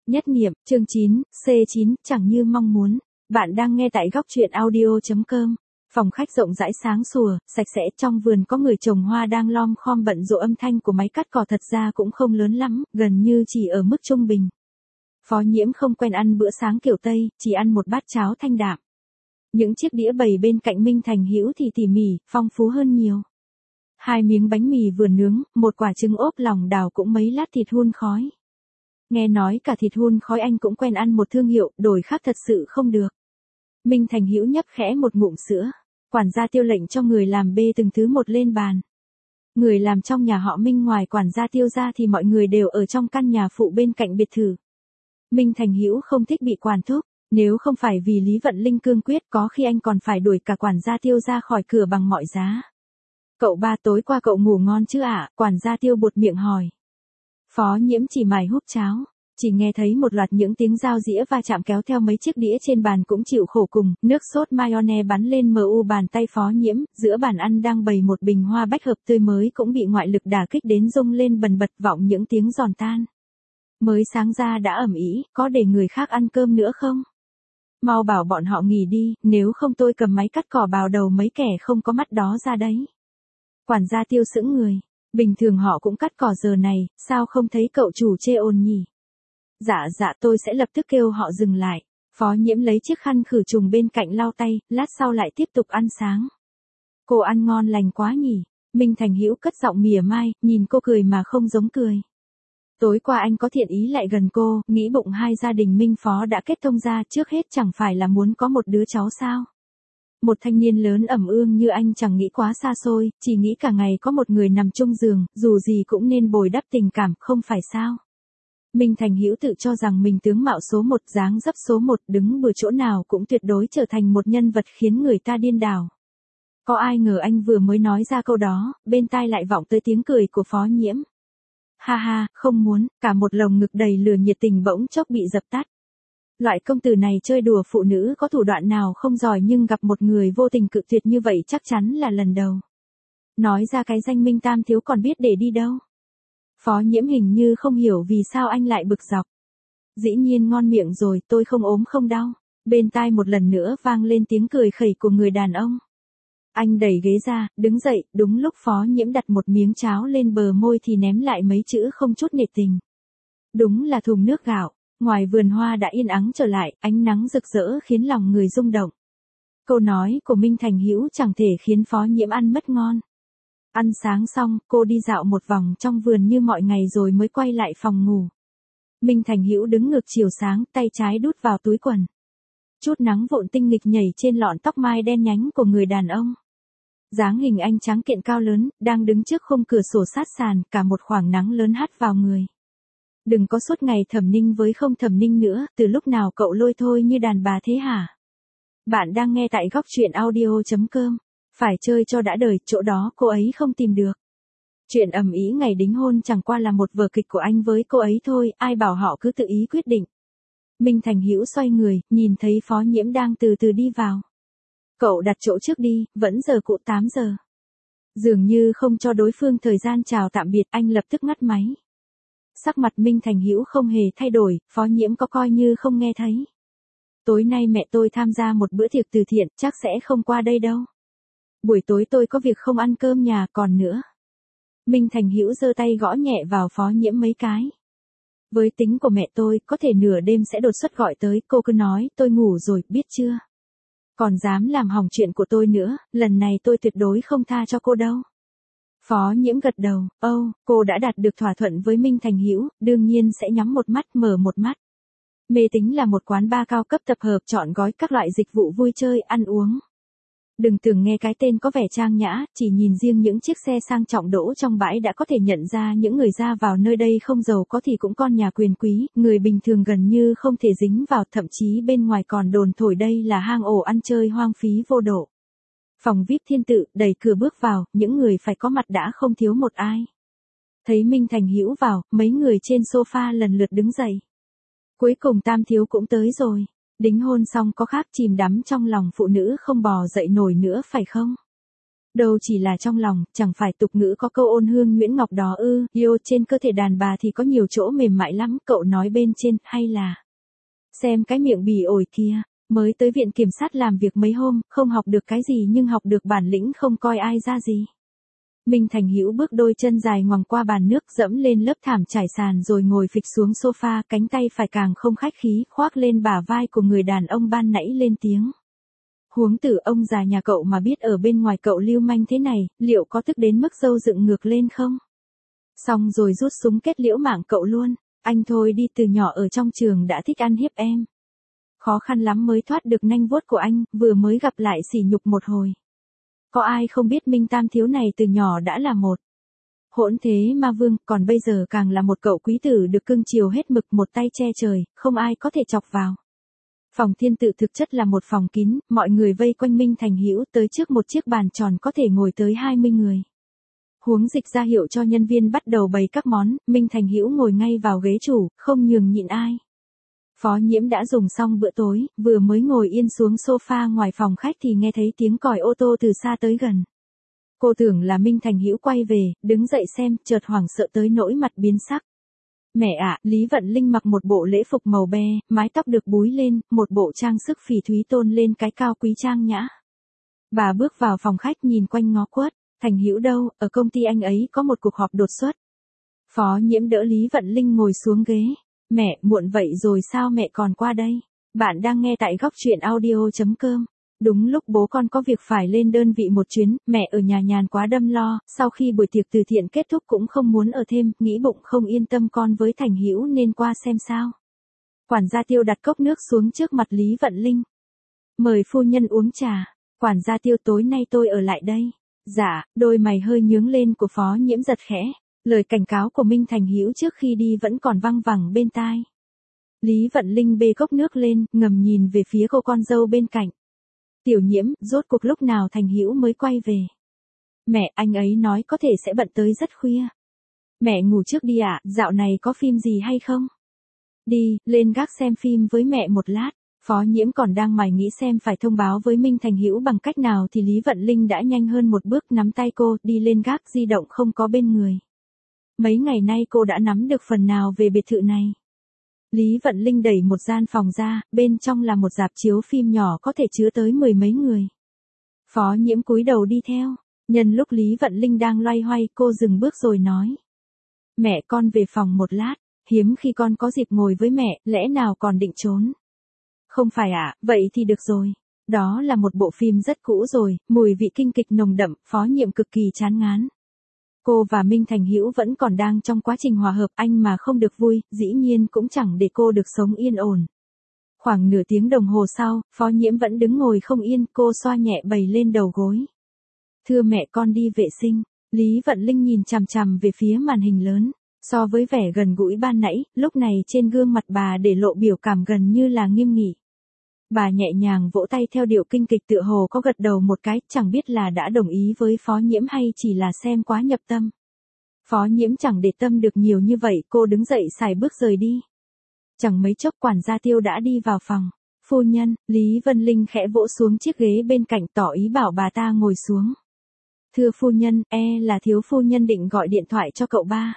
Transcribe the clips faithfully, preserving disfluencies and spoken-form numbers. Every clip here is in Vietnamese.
Nhất niệm, chương chín, C chín, chẳng như mong muốn. Bạn đang nghe tại góc truyện audio.com. Phòng khách rộng rãi sáng sủa, sạch sẽ, trong vườn có người trồng hoa đang lom khom bận rộn, âm thanh của máy cắt cỏ thật ra cũng không lớn lắm, gần như chỉ ở mức trung bình. Phó Nhiễm không quen ăn bữa sáng kiểu Tây, chỉ ăn một bát cháo thanh đạm. Những chiếc đĩa bày bên cạnh Minh Thành Hữu thì tỉ mỉ, phong phú hơn nhiều. Hai miếng bánh mì vừa nướng, một quả trứng ốp lòng đào cũng mấy lát thịt hun khói. Nghe nói cả thịt hun khói anh cũng quen ăn một thương hiệu, đổi khác thật sự không được. Minh Thành Hữu nhấp khẽ một ngụm sữa. Quản gia Tiêu lệnh cho người làm bê từng thứ một lên bàn. Người làm trong nhà họ Minh ngoài quản gia Tiêu ra thì mọi người đều ở trong căn nhà phụ bên cạnh biệt thự. Minh Thành Hữu không thích bị quản thúc, nếu không phải vì Lý Vận Linh cương quyết có khi anh còn phải đuổi cả quản gia Tiêu ra khỏi cửa bằng mọi giá. Cậu ba, tối qua cậu ngủ ngon chứ ạ? Quản gia Tiêu buột miệng hỏi. Phó Nhiễm chỉ mải húp cháo, chỉ nghe thấy một loạt những tiếng dao dĩa va chạm kéo theo mấy chiếc đĩa trên bàn cũng chịu khổ cùng, nước sốt mayonnaise bắn lên mờ u bàn tay Phó Nhiễm, giữa bàn ăn đang bày một bình hoa bách hợp tươi mới cũng bị ngoại lực đả kích đến rung lên bần bật, vọng những tiếng giòn tan. Mới sáng ra đã ầm ĩ, có để người khác ăn cơm nữa không? Mau bảo bọn họ nghỉ đi, nếu không tôi cầm máy cắt cỏ bào đầu mấy kẻ không có mắt đó ra đấy. Quản gia Tiêu sững người. Bình thường họ cũng cắt cỏ giờ này, sao không thấy cậu chủ chê ồn nhỉ? Dạ dạ, tôi sẽ lập tức kêu họ dừng lại. Phó Nhiễm lấy chiếc khăn khử trùng bên cạnh lau tay, lát sau lại tiếp tục ăn sáng. Cô ăn ngon lành quá nhỉ? Minh Thành Hữu cất giọng mỉa mai, nhìn cô cười mà không giống cười. Tối qua anh có thiện ý lại gần cô, nghĩ bụng hai gia đình Minh Phó đã kết thông ra, trước hết chẳng phải là muốn có một đứa cháu sao? Một thanh niên lớn ẩm ương như anh chẳng nghĩ quá xa xôi, chỉ nghĩ cả ngày có một người nằm chung giường, dù gì cũng nên bồi đắp tình cảm, không phải sao? Minh Thành Hữu tự cho rằng mình tướng mạo số một, dáng dấp số một, đứng bừa chỗ nào cũng tuyệt đối trở thành một nhân vật khiến người ta điên đảo. Có ai ngờ anh vừa mới nói ra câu đó, bên tai lại vọng tới tiếng cười của Phó Nhiễm. Ha ha, không muốn, cả một lồng ngực đầy lửa nhiệt tình bỗng chốc bị dập tắt. Loại công tử này chơi đùa phụ nữ có thủ đoạn nào không giỏi, nhưng gặp một người vô tình cự tuyệt như vậy chắc chắn là lần đầu. Nói ra cái danh Minh Tam thiếu còn biết để đi đâu. Phó Nhiễm hình như không hiểu vì sao anh lại bực dọc. Dĩ nhiên ngon miệng rồi, tôi không ốm không đau. Bên tai một lần nữa vang lên tiếng cười khẩy của người đàn ông. Anh đẩy ghế ra, đứng dậy, đúng lúc Phó Nhiễm đặt một miếng cháo lên bờ môi thì ném lại mấy chữ không chút nể tình. Đúng là thùng nước gạo. Ngoài vườn hoa đã yên ắng trở lại, ánh nắng rực rỡ khiến lòng người rung động. Câu nói của Minh Thành Hữu chẳng thể khiến Phó Nhiễm ăn mất ngon. Ăn sáng xong, cô đi dạo một vòng trong vườn như mọi ngày rồi mới quay lại phòng ngủ. Minh Thành Hữu đứng ngược chiều sáng, tay trái đút vào túi quần. Chút nắng vụn tinh nghịch nhảy trên lọn tóc mai đen nhánh của người đàn ông. Dáng hình anh trắng kiện cao lớn, đang đứng trước khung cửa sổ sát sàn, cả một khoảng nắng lớn hắt vào người. Đừng có suốt ngày thẩm ninh với không thẩm ninh nữa, từ lúc nào cậu lôi thôi như đàn bà thế hả? Bạn đang nghe tại góc truyện audio.com. Phải chơi cho đã đời, chỗ đó cô ấy không tìm được. Chuyện ầm ĩ ngày đính hôn chẳng qua là một vở kịch của anh với cô ấy thôi, ai bảo họ cứ tự ý quyết định. Minh Thành Hữu xoay người, nhìn thấy Phó Nhiễm đang từ từ đi vào. Cậu đặt chỗ trước đi, vẫn giờ cụ tám giờ. Dường như không cho đối phương thời gian chào tạm biệt, anh lập tức ngắt máy. Sắc mặt Minh Thành Hữu không hề thay đổi, Phó Nhiễm có coi như không nghe thấy. Tối nay mẹ tôi tham gia một bữa tiệc từ thiện, chắc sẽ không qua đây đâu. Buổi tối tôi có việc không ăn cơm nhà, còn nữa. Minh Thành Hữu giơ tay gõ nhẹ vào Phó Nhiễm mấy cái. Với tính của mẹ tôi, có thể nửa đêm sẽ đột xuất gọi tới, cô cứ nói, tôi ngủ rồi, biết chưa? Còn dám làm hỏng chuyện của tôi nữa, lần này tôi tuyệt đối không tha cho cô đâu. Phó Nhiễm gật đầu, âu, oh, cô đã đạt được thỏa thuận với Minh Thành Hữu, đương nhiên sẽ nhắm một mắt mở một mắt. Mê Tính là một quán bar cao cấp tập hợp trọn gói các loại dịch vụ vui chơi, ăn uống. Đừng tưởng nghe cái tên có vẻ trang nhã, chỉ nhìn riêng những chiếc xe sang trọng đỗ trong bãi đã có thể nhận ra những người ra vào nơi đây không giàu có thì cũng con nhà quyền quý, người bình thường gần như không thể dính vào, thậm chí bên ngoài còn đồn thổi đây là hang ổ ăn chơi hoang phí vô độ. Phòng vi ai pi Thiên Tự, đẩy cửa bước vào, những người phải có mặt đã không thiếu một ai. Thấy Minh Thành Hữu vào, mấy người trên sofa lần lượt đứng dậy. Cuối cùng Tam thiếu cũng tới rồi. Đính hôn xong có khác chìm đắm trong lòng phụ nữ không bò dậy nổi nữa phải không? Đâu chỉ là trong lòng, chẳng phải tục ngữ có câu ôn hương nhuyễn ngọc đó ư, yêu trên cơ thể đàn bà thì có nhiều chỗ mềm mại lắm, cậu nói bên trên, hay là... Xem cái miệng bỉ ổi kia, mới tới viện kiểm sát làm việc mấy hôm, không học được cái gì nhưng học được bản lĩnh không coi ai ra gì. Minh Thành Hữu bước đôi chân dài ngoằng qua bàn nước, dẫm lên lớp thảm trải sàn rồi ngồi phịch xuống sofa, cánh tay phải càng không khách khí, khoác lên bả vai của người đàn ông ban nãy lên tiếng. Huống tử ông già nhà cậu mà biết ở bên ngoài cậu lưu manh thế này, liệu có tức đến mức râu dựng ngược lên không? Xong rồi rút súng kết liễu mạng cậu luôn, anh thôi đi, từ nhỏ ở trong trường đã thích ăn hiếp em. Khó khăn lắm mới thoát được nanh vuốt của anh, vừa mới gặp lại sỉ nhục một hồi. Có ai không biết Minh Tam thiếu này từ nhỏ đã là một hỗn thế ma vương, còn bây giờ càng là một cậu quý tử được cưng chiều hết mực, một tay che trời, không ai có thể chọc vào. Phòng thiên tự thực chất là một phòng kín, mọi người vây quanh Minh Thành Hữu, tới trước một chiếc bàn tròn có thể ngồi tới hai mươi người. Huống dịch ra hiệu cho nhân viên bắt đầu bày các món, Minh Thành Hữu ngồi ngay vào ghế chủ, không nhường nhịn ai. Phó Nhiễm đã dùng xong bữa tối, vừa mới ngồi yên xuống sofa ngoài phòng khách thì nghe thấy tiếng còi ô tô từ xa tới gần. Cô tưởng là Minh Thành Hữu quay về, đứng dậy xem, chợt hoảng sợ tới nỗi mặt biến sắc. Mẹ ạ, Lý Vận Linh mặc một bộ lễ phục màu be, mái tóc được búi lên, một bộ trang sức phỉ thúy tôn lên cái cao quý trang nhã. Bà bước vào phòng khách nhìn quanh ngó quất, Thành Hữu đâu, ở công ty anh ấy có một cuộc họp đột xuất. Phó Nhiễm đỡ Lý Vận Linh ngồi xuống ghế. Mẹ, muộn vậy rồi sao mẹ còn qua đây? Bạn đang nghe tại góc truyện audio chấm com. Đúng lúc bố con có việc phải lên đơn vị một chuyến, mẹ ở nhà nhàn quá đâm lo, sau khi buổi tiệc từ thiện kết thúc cũng không muốn ở thêm, nghĩ bụng không yên tâm con với Thành Hữu nên qua xem sao. Quản gia Tiêu đặt cốc nước xuống trước mặt Lý Vận Linh. Mời phu nhân uống trà. Quản gia Tiêu, tối nay tôi ở lại đây. Dạ, đôi mày hơi nhướng lên của Phó Nhiễm giật khẽ. Lời cảnh cáo của Minh Thành Hữu trước khi đi vẫn còn văng vẳng bên tai. Lý Vận Linh bê cốc nước lên, ngầm nhìn về phía cô con dâu bên cạnh. Tiểu Nhiễm, rốt cuộc lúc nào Thành Hữu mới quay về? Mẹ, anh ấy nói có thể sẽ bận tới rất khuya. Mẹ ngủ trước đi ạ, à, dạo này có phim gì hay không? Đi, lên gác xem phim với mẹ một lát. Phó Nhiễm còn đang mải nghĩ xem phải thông báo với Minh Thành Hữu bằng cách nào thì Lý Vận Linh đã nhanh hơn một bước nắm tay cô, đi lên gác, di động không có bên người. Mấy ngày nay cô đã nắm được phần nào về biệt thự này. Lý Vận Linh đẩy một gian phòng ra, bên trong là một rạp chiếu phim nhỏ có thể chứa tới mười mấy người. Phó Nhiễm cúi đầu đi theo, nhân lúc Lý Vận Linh đang loay hoay, cô dừng bước rồi nói. Mẹ, con về phòng một lát, hiếm khi con có dịp ngồi với mẹ, lẽ nào còn định trốn? Không phải ạ, à, vậy thì được rồi. Đó là một bộ phim rất cũ rồi, mùi vị kinh kịch nồng đậm, Phó Nhiễm cực kỳ chán ngán. Cô và Minh Thành Hữu vẫn còn đang trong quá trình hòa hợp, anh mà không được vui, dĩ nhiên cũng chẳng để cô được sống yên ổn. Khoảng nửa tiếng đồng hồ sau, Phó Nhiễm vẫn đứng ngồi không yên, cô xoa nhẹ bầy lên đầu gối. Thưa mẹ, con đi vệ sinh. Lý Vận Linh nhìn chằm chằm về phía màn hình lớn. So với vẻ gần gũi ban nãy, lúc này trên gương mặt bà để lộ biểu cảm gần như là nghiêm nghị. Bà nhẹ nhàng vỗ tay theo điệu kinh kịch, tựa hồ có gật đầu một cái, chẳng biết là đã đồng ý với Phó Nhiễm hay chỉ là xem quá nhập tâm. Phó Nhiễm chẳng để tâm được nhiều như vậy, cô đứng dậy xài bước rời đi. Chẳng mấy chốc quản gia Tiêu đã đi vào phòng. Phu nhân, Lý Vân Linh khẽ vỗ xuống chiếc ghế bên cạnh, tỏ ý bảo bà ta ngồi xuống. Thưa phu nhân, e là thiếu phu nhân định gọi điện thoại cho cậu ba.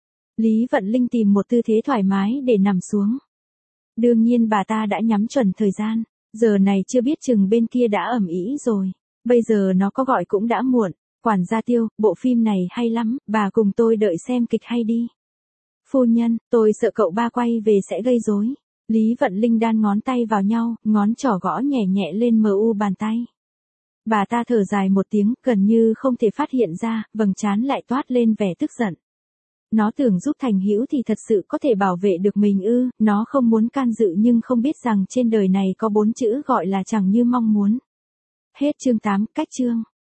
Lý Vận Linh tìm một tư thế thoải mái để nằm xuống. Đương nhiên bà ta đã nhắm chuẩn thời gian, giờ này chưa biết chừng bên kia đã ầm ĩ rồi, bây giờ nó có gọi cũng đã muộn. Quản gia Tiêu, bộ phim này hay lắm, bà cùng tôi đợi xem kịch hay đi. Phu nhân, tôi sợ cậu ba quay về sẽ gây rối. Lý Vận Linh đan ngón tay vào nhau, ngón trỏ gõ nhẹ nhẹ lên mờ u bàn tay. Bà ta thở dài một tiếng, gần như không thể phát hiện ra, vầng trán lại toát lên vẻ tức giận. Nó tưởng giúp Thành Hữu thì thật sự có thể bảo vệ được mình ư, nó không muốn can dự nhưng không biết rằng trên đời này có bốn chữ gọi là chẳng như mong muốn. Hết chương tám, cách chương.